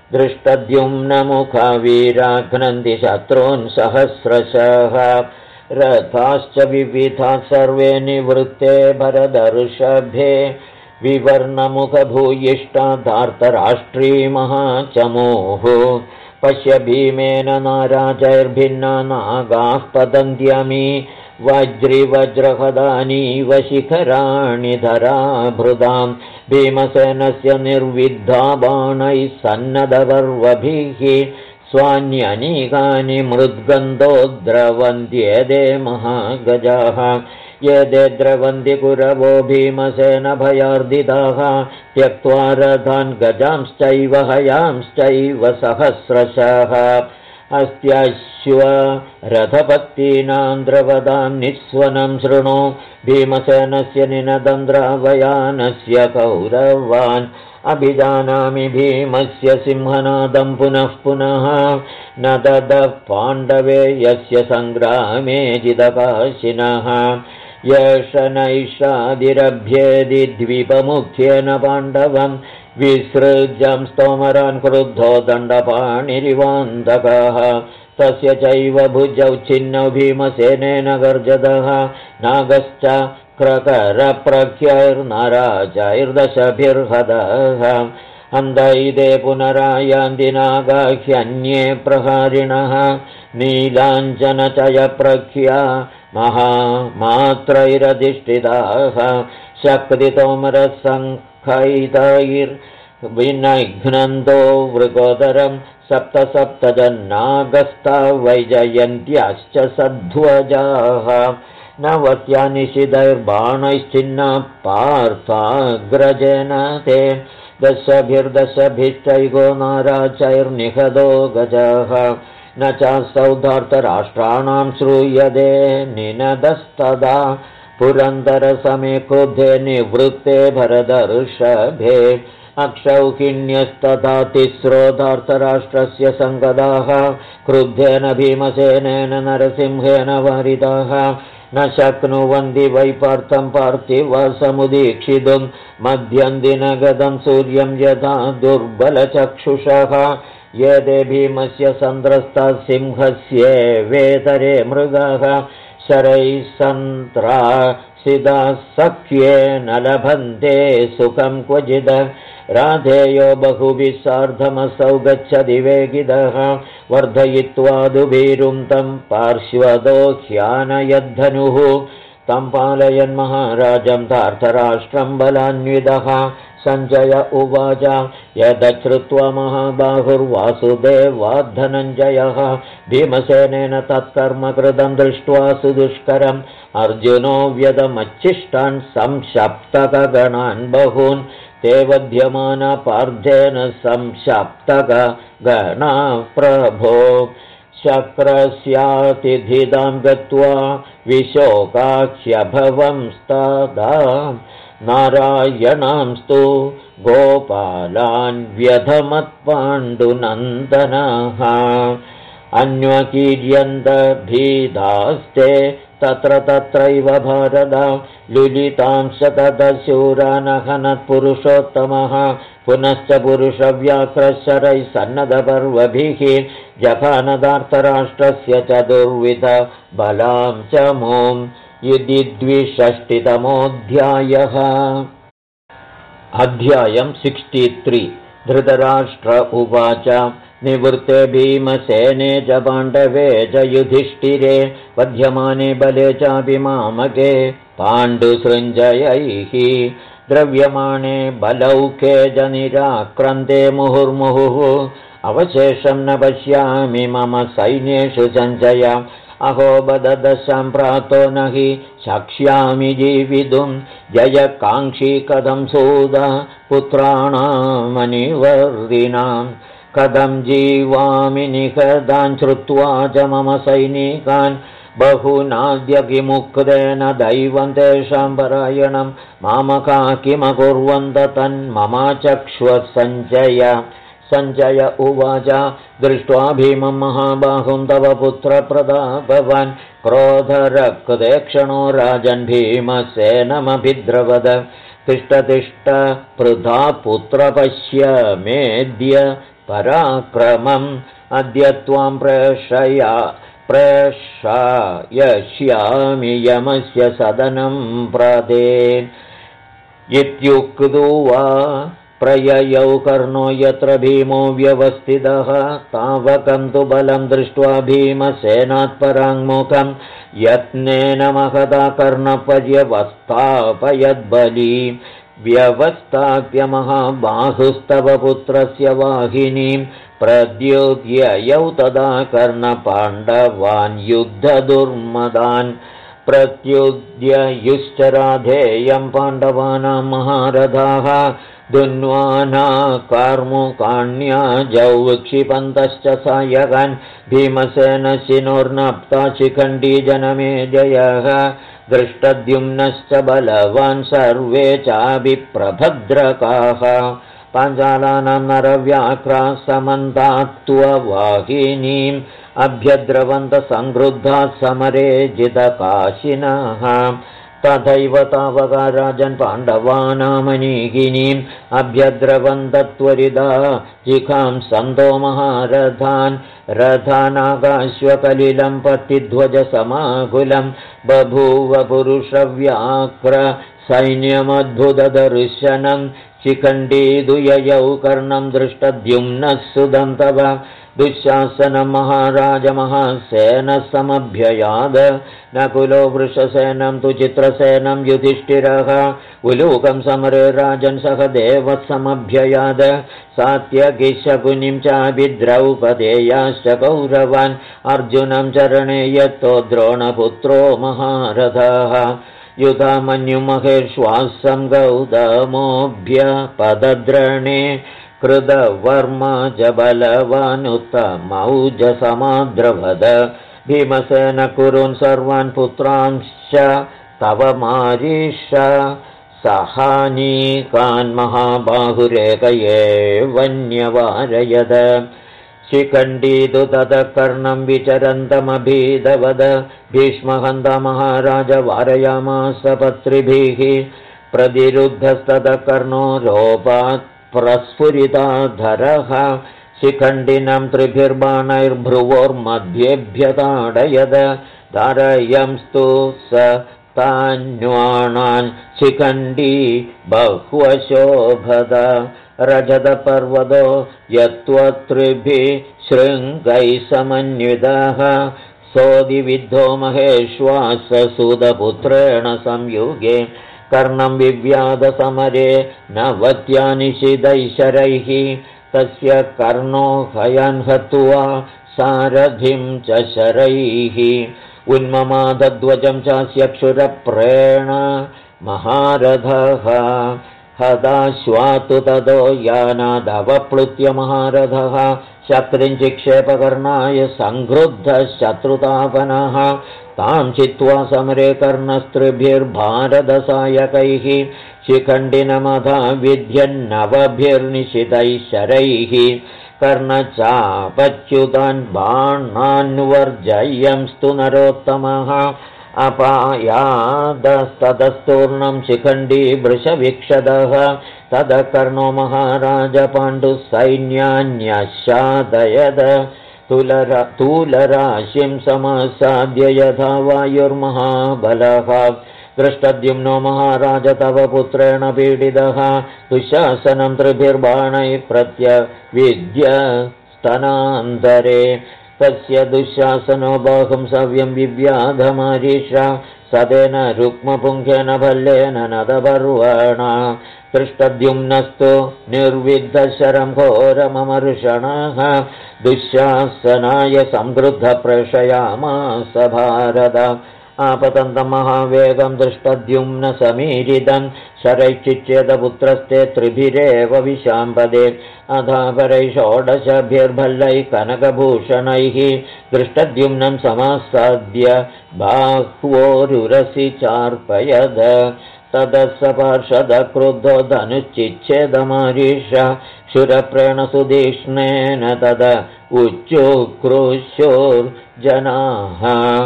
दृष्टद्युम्नमुखवीराघ्नन्ति शत्रून् सहस्रशः रथाश्च विविधा सर्वे निवृत्ते भरदर्षभे विवर्णमुखभूयिष्ठा धार्तराष्ट्री महाचमोः पश्य भीमेन नाराजैर्भिन्ना नागाः पतन्त्यमी वज्रिवज्रहदानीव शिखराणि धराभृतां भीमसेनस्य निर्विद्धा बाणैः सन्नदपर्वभिः स्वान्यनीकानि मृद्गन्धो द्रवन्त्येते महागजाः येदे द्रवन्ति कुरवो भीमसेन भयार्दिताः त्यक्त्वा रथान् गजांश्चैव हयांश्चैव सहस्रशः अस्त्यश्व रथपत्तीनां द्रवदां निःस्वनं शृणु भीमसेनस्य निनदन्द्रावयानस्य कौरवान् अभिजानामि भीमस्य सिंहनादं पुनः पुनः न ददः पाण्डवे यस्य सङ्ग्रामे जितकाशिनः यश नैषादिरभ्येदि द्वीपमुख्येन पाण्डवं विसृज्यं स्तोमरान् क्रुद्धो दण्डपाणिरिवान्तकः तस्य चैव भुजौ छिन्नौ भीमसेनेन गर्जतः नागश्च क्रकरप्रख्यैर्नराजैर्दशभिर्हतः अन्धैदे पुनरायान्ति नागाह्यन्ये प्रहारिणः नीलाञ्जनचयप्रख्या महामात्रैरधिष्ठिताः शक्तितोमरसङ्खैतैर्विनिघ्नन्तो वृकोदरं सप्त सप्त जन्नागस्ता वैजयन्त्याश्च सध्वजाः नवत्या निशिदैर्बाणैश्चिन्ना पार्थाग्रजेन ते दशभिर्दशभिश्चैको नाराचैर्निहतो गजः न चासौ धार्तराष्ट्राणां श्रूयते निनदस्तदा पुरन्दरसमे क्रुद्धे निवृत्ते भरदर्षभे अक्षौहिण्यस्तथा तिस्रो धार्तराष्ट्रस्य सङ्गदाः क्रुद्धेन भीमसेनेन नरसिंहेन वारिताः न शक्नुवन्ति वै पार्थं पार्थिवसमुदीक्षितुं मध्यन्दिनगतं सूर्यं यथा दुर्बलचक्षुषः यदे भीमस्य सन्द्रस्ता सिंहस्येवेतरे मृगाः शरैः सिदाः सख्येन लभन्ते सुखं क्वचिद राधेयो बहुभिः सार्धमसौ गच्छति वेगिदः वर्धयित्वा दुभीरुं तं पार्श्वदो ह्यानयद्धनुः तं पालयन् महाराजं धार्तराष्ट्रं बलान्विदः सञ्जय उवाच यदश्रुत्वा महाबाहुर्वासुदेवात् धनञ्जयः भीमसेनेन तत्कर्म कृतं दृष्ट्वा सुदुष्करम् अर्जुनो व्यदमच्छिष्टान् संशप्तकगणान् बहून् ते वध्यमाना पार्थेन संशप्तकगणा प्रभो शक्रस्यातिथिदां गत्वा विशोकाख्यभवंस्तदा नारायणांस्तु गोपालान् व्यधमत्पाण्डुनन्दनः अन्वकीर्यन्तभीदास्ते तत्र तत्रैव भारत लुलितांश तदशूरानहनत्पुरुषोत्तमः पुनश्च पुरुषव्याघ्रशरैः सन्नद्धपर्वभिः जघानदार्तराष्ट्रस्य चतुर्विध बलां च मों इति 260तमोऽध्यायः। अध्यायं 63। धृतराष्ट्र उवाच निवृत्ते भीमसेने च पाण्डवे च युधिष्ठिरे वध्यमाने बले चापि मामके पाण्डुसृञ्जयैः द्रव्यमाणे बलौखे च निराक्रान्ते मुहुर्मुहुः अवशेषं न पश्यामि मम सैन्येषु सञ्जय अहो बददशां प्रातो न हि शक्ष्यामि जीवितुं जयकाङ्क्षी कथं सूद पुत्राणामनिवर्धिनां कथं जीवामि निहतान् श्रुत्वा च मम सैनिकान् बहुनाद्य किमुक्तेन दैवं तेषां परायणं मामका किमकुर्वन्त तन्ममाचक्ष्व सञ्जय उवाच दृष्ट्वा भीमं महाबाहुं तव पुत्रप्रतापवान् क्रोधरक्तक्षणो राजन् भीमसेनमभिद्रवद तिष्ठ पृथा पुत्र पश्य मेद्य पराक्रमम् अद्य त्वां प्रेषयिष्यामि यमस्य सदनं प्रदे इत्युक्त्वा प्रययौ कर्णो यत्र भीमो व्यवस्थितः तावकं तु बलं दृष्ट्वा भीमसेनात् पराङ्मुखं यत्नेन महता कर्णपर्यवस्थापयद्बली व्यवस्थाप्य महाबाहुस्तव पुत्रस्य वाहिनीं प्रद्योग्ययौ तदा कर्णपाण्डवान् युद्धदुर्मदान् प्रत्युद्ययुश्च राधेयं पाण्डवानां महारथाः दुन्वाना कार्मुकाण्या जौ विक्षिपन्तश्च सायकान् भीमसेनशिनोर्नप्ता शिखण्डी जनमेजयः दृष्टद्युम्नश्च बलवान् सर्वे चाभिप्रभद्रकाः पाञ्चालानां नरव्याघ्राः समन्तात्त्ववाहिनीम् अभ्यद्रवन्तः संक्रुद्धाः समरे जितकाशिनः तथैव तावका राजन् पाण्डवानामनीकिनीम् अभ्यद्रवन्तत्वरिदा जिखां सन्तो महारथान् रथानागाश्वकलिलं पतिध्वजसमाकुलं बभूव पुरुषव्याघ्र सैन्यमद्भुतदर्शनं शिखण्डीदुययौ कर्णं दृष्टद्युम्नः सुदं तव दुःशासनं महाराजमहासेनसमभ्ययाद नकुलो वृषसेनं तु चित्रसेनं युधिष्ठिरः उलूकं समरे राजन् सह देवसमभ्ययाद सात्यकिशकुनिं चापि द्रौपदेयाश्च कौरवान् अर्जुनं चरणे यत्तो द्रोणपुत्रो महारथः युधामन्युमहेश्वासं गौतमोऽभ्यपदद्रणे कृतवर्मा च बलवानुत्तमौजसमाद्रवद भीमसेन कुरुन् सर्वान् पुत्रांश्च तव मारीष सहानीकान् महाबाहुरेकये वन्यवारयद शिखण्डी तु ततः कर्णं विचरन्तमभीदवद भीष्महन्त महाराज वारयामास पत्रिभिः प्रतिरुद्धस्ततः कर्णो रोपात् प्रस्फुरिताधरः शिखण्डिनं त्रिभिर्बाणैर्भ्रुवोर्मध्येभ्य ताडयद धारयंस्तु स तान्वाणान् शिखण्डी बह्वशोभद रजतपर्वतो यत्त्वत्रिभिः शृङ्गैः समन्वितः सोदिविद्धो महेश्वाससुतपुत्रेण संयुगे कर्णं विव्याधसमरे नवत्यानिशिदैशरैः तस्य कर्णो हयन् हत्वा सारथिं च शरैः उन्ममादध्वजं चास्य क्षुरप्रेण महारथः हताश्वातु ततो यानादवप्लुत्य महारथः शत्रुञ्चिक्षेपकर्णाय सङ्क्रुद्धः शत्रुतापनः तां चित्वा समरे कर्णस्त्रिभिर्भारतसायकैः शिखण्डिनमधा विध्यन्नवभिर्निशितैः शरैः कर्णचापच्युतान् बाणान्वर्जयंस्तु नरोत्तमः अपायादस्ततस्तूर्णं शिखण्डी वृषवीक्षदः ततः कर्णो महाराज पाण्डुसैन्यान्यशादयद तूलराशिं समासाद्य यथा वायुर्महाबलः दृष्टद्युम्नो महाराज तव पुत्रेण पीडितः दुःशासनं त्रिभिर्बाणैः प्रत्यविद्य स्तनान्तरे तस्य दुःशासनो बाहुं सव्यं विव्याधमारीषा सदेन रुक्मपुङ्खेन भल्लेन नदपर्वणा दृष्टद्युम्नस्तु निर्विद्धशरं घोरममर्षणः दुःशासनाय संक्रुद्धः प्रेषयामास भारत आपतन्तं महावेगं दृष्टद्युम्न समीरितं शरैश्चिच्छेदपुत्रस्ते त्रिभिरेव विशाम्पदे अधापरैः षोडशभिर्भल्लैः कनकभूषणैः दृष्टद्युम्नं समासाद्य बाह्वोरुरसि चार्पयद ततः स पार्षदः क्रुद्धो धनुश्चिच्छेदमारीष क्षुरप्रेण सुधीक्ष्णेन तद उच्चुक्रुशोर्जनाः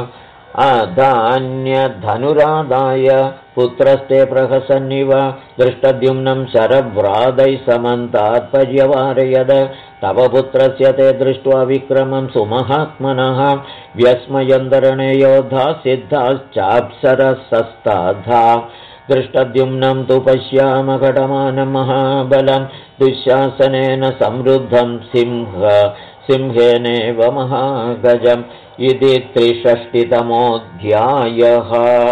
अधान्यधनुरादाय पुत्रस्ते प्रहसन्निव दृष्टद्युम्नं शरव्रादैः समन्तात् पर्यवारयद तव पुत्रस्य ते दृष्ट्वा विक्रमं सुमहात्मनः व्यस्मयन्तरणे योद्धा सिद्धाश्चाप्सरसस्ताधा दृष्टद्युम्नं तु पश्यामघटमानं महाबलं दुःशासनेन समृद्धं सिंहेनेव महागजम् इति 63तमोऽध्यायः।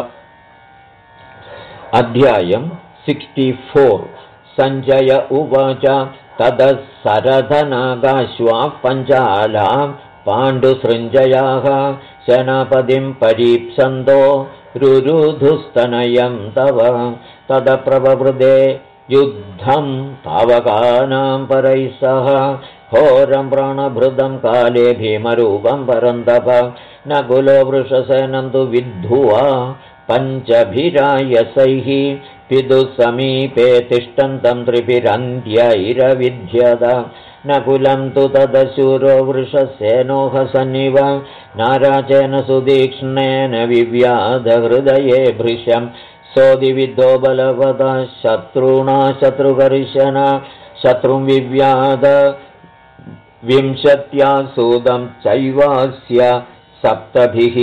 अध्यायं 64। सञ्जय उवाच ततः सरधनागाश्वाः पञ्चालां पाण्डुसृञ्जयाः सेनापतिं परीप्सन्तो रुरुधुस्तनयं तव ततः प्रववृदे युद्धं पावकानां परैः सह घोरं प्राणभृतं काले भीमरूपं परन्तप नकुलो वृषसेनं तु विद्धुवा पञ्चभिरायसैः पितुः समीपे तिष्ठन्तं त्रिभिरन्ध्यैरविध्यद नकुलं तु तदशूरो वृषसेनोहसन्निव नाराचेन सुदीक्ष्णेन विव्याधहृदये भृशं सोदिविद्धो बलवदा शत्रुणा शत्रुकर्षणा शत्रुं विव्याध विंशत्यासूदं चैवास्य सप्तभिः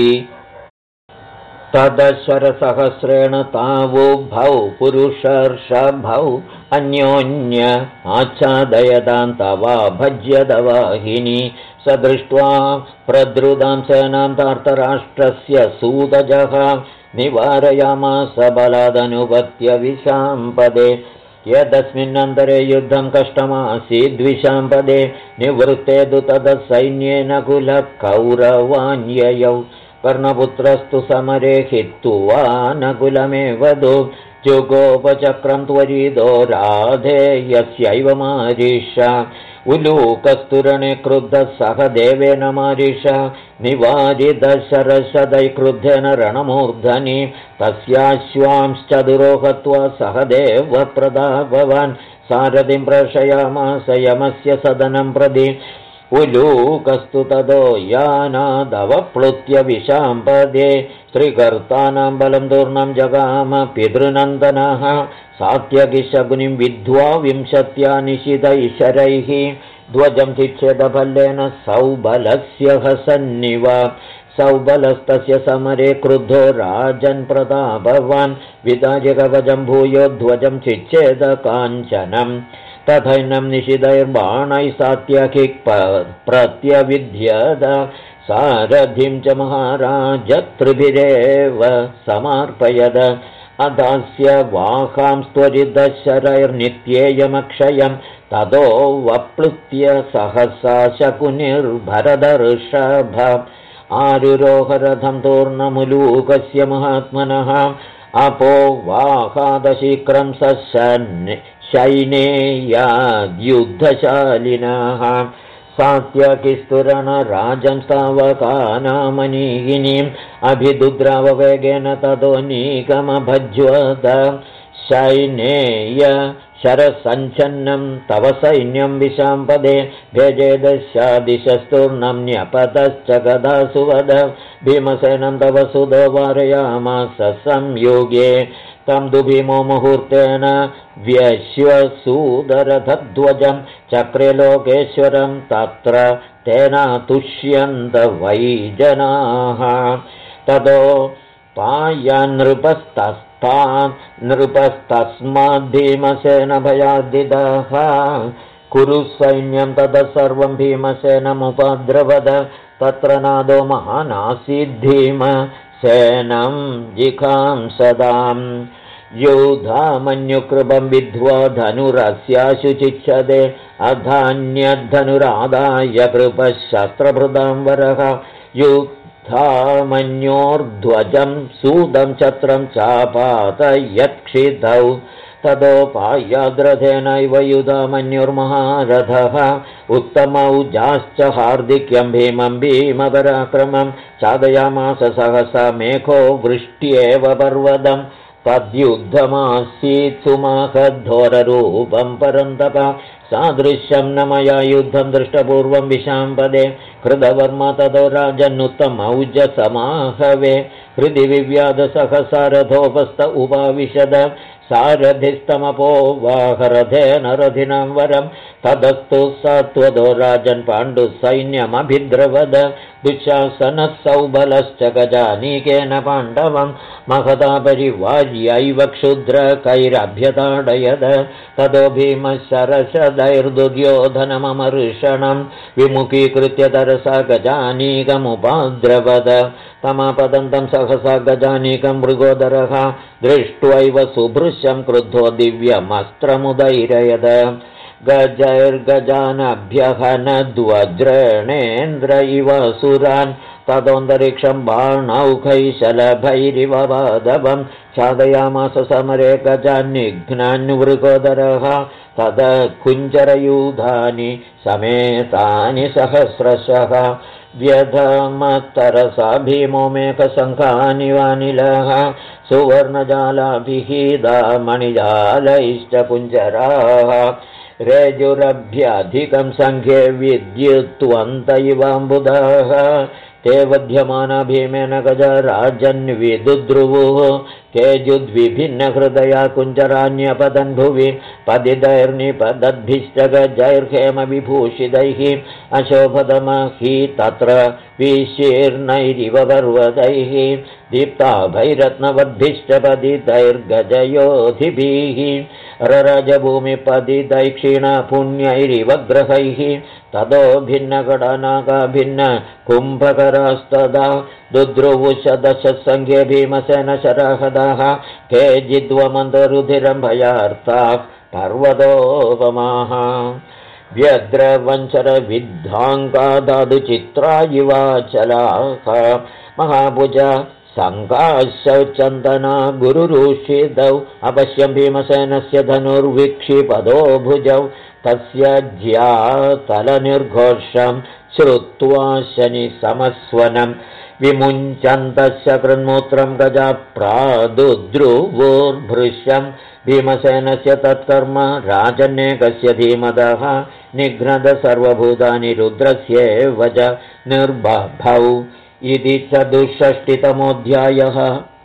तदशरसहस्रेण तावुभौ पुरुषर्षभौ अन्योन्य आच्छादयतां तवा भज्यदवाहिनी स दृष्ट्वा प्रद्रुतां सेनां धार्तराष्ट्रस्य सूतजः निवारयामास बलादनुपत्य विशाम्पदे यदस्मिन्नन्तरे युद्धं कष्टमासीद्विशाम्पदे निवृत्ते तु ततः सैन्येन कुलः कौरवान्ययौ कर्णपुत्रस्तु समरे हित्वा नकुलमेव दो जुगोपचक्रं त्वरितो राधेयस्यैव मारीष उलूकस्तुरणे क्रुद्धः सह देवेन मारीष निवारितशरशदै क्रुद्धेन रणमूर्धनि तस्याश्वांश्चतुरो हत्वा सह देवप्रतापवान् सारथिं प्रेषयामास यमस्य सदनं प्रति उलूकस्तु ततो यानादवप्लुत्य विशाम्पदे त्रिगर्तानां बलं दूर्णं जगाम पितृनन्दनः सात्यकिशकुनिं विद्ध्वा 50 निशितैशरैः ध्वजं चिच्छेदफल्लेन सौबलस्य हसन्निव सौबलस्तस्य समरे क्रुद्धो राजन् प्रतापवान् विदार्यकवचं भूयो ध्वजं चिच्छेद काञ्चनम् तथैनं निशितैर्बाणैः सात्यकिक् प्रत्यविध्यद सारथिं च महाराज त्रिभिरेव समार्पयद अदास्य वाहां त्वरितशरैर्नित्येयमक्षयं ततो वप्लुत्य सहसा शकुनिर्भरदर्षभ आरुरोहरथं तूर्णमुलूकस्य महात्मनः अपो वाहादशीघ्रं शैनेयाद्युद्धशालिनः सात्यकिस्तुरणराजं स्थावकानामनीगिनीम् अभिदुद्राववेगेन ततो नीकमभज्वद शैनेय शरसञ्छन्नं तव सैन्यं विशाम्पदे भेजेदशादिशस्तूर्णं न्यपतश्च गदासुवद भीमसेनं तव सुदो वारयामास संयोगे तं तु भीमो मुहूर्तेन व्यश्वसूदरथध्वजं चक्रे लोकेश्वरं तत्र तेनातुष्यन्त वै जनाः ततो नृपस्तस्माद्भीमसेन भयार्दितः कुरु सैन्यं ततः सर्वं भीमसेनमुपद्रवद तत्र नादो महानासीद्धीमसेनं जिखां सदाम् योधामन्युकृपं विद्ध्वा धनुरस्याशुचिच्छदे अधान्यधनुरादाय कृपः शस्त्रभृतां वरः युद्धामन्योर्ध्वजं सूदं छत्रं चापातयत्क्षितौ ततोपायाद्रथेनैव युधामन्युर्महारथः उत्तमौजाश्च हार्दिक्यं भीमं भीमपराक्रमं चादयामास सहसा मेघो वृष्ट्येव पर्वतम् तद्युद्धमासीत् सुमहद्धोररूपं परन्तप सादृश्यं न मया युद्धं दृष्टपूर्वं विशाम्पदे कृतवर्मा ततो राजन्नुत्तमौजसमाहवे हृदि विव्याधसहसा रथोपस्थ उपाविशद सारथिस्तमपो वाहरथेन रथिनां वरं तदस्तु सत्वदो राजन् पाण्डुसैन्यमभिद्रवद दुःशासनः सौबलश्च गजानीकेन पाण्डवं महता परिवार्यैव क्षुद्रकैरभ्यताडयद ततो भीमः शरशदैर्दुर्योधनममर्षणं विमुखीकृत्य तरसा गजानीकमुपाद्रवद तमापदन्तं सहसा गजानीकं मृगोदरः दृष्ट्वैव सुभृशं क्रुद्धो दिव्यमस्त्रमुदैरयद गजैर्गजानभ्यहनद्वज्रणेन्द्र इव सुरान् तदोऽन्तरिक्षं बाणौखैशलभैरिव वादवं चादयामास समरे गजान्निघ्नान्वृकोदरः तद कुञ्जरयूधानि समेतानि सहस्रशः व्यधमत्तरसा भीमो मेघसङ्घानि वानिलः सुवर्णजालाभिहिदा मणिजालैश्च कुञ्जराः रेजुरभ्यधिकं सङ्ख्ये विद्युत्वन्त इवाम्बुधाः ते वध्यमाना भीमेन गजराजन्विदुद्रुवुः केजुद्विभिन्नहृदया कुञ्जराण्यपतन् भुवि पतितैर्निपतद्भिश्च गजैर्हेमविभूषितैः अशोभतमहि तत्र विशीर्णैरिव पर्वतैः दीप्ताभैरत्नवद्भिश्च पतितैर्गजयोधिभिः ररजभूमिपतितैः क्षीणपुण्यैरिव ग्रहैः ततो भिन्नकटनाका भिन्न कुम्भकरास्तदा दुद्रुवुशदशसङ्ख्ये भीमसेन शराहदाः केचिद्वमन्तरुधिरं भयार्ताः पर्वतोपमाः व्यद्रवञ्चरविद्धाङ्गा धातुचित्रा इवाचलाः महाभुजा सङ्काशचन्दना गुरुरूषितौ अपश्यं भीमसेनस्य धनुर्विक्षिपदो भुजौ तस्य ज्यातलनिर्घोषं श्रुत्वा शनिसमस्वनं विमुञ्चन्तस्य कृन्मूत्रं गजाप्रादुद्रुवोर्भृशं भीमसेनस्य तत्कर्म राजन्येकस्य धीमतः निघ्नद सर्वभूतानि रुद्रस्येव च निर्बभौ इति 64तमोऽध्यायः।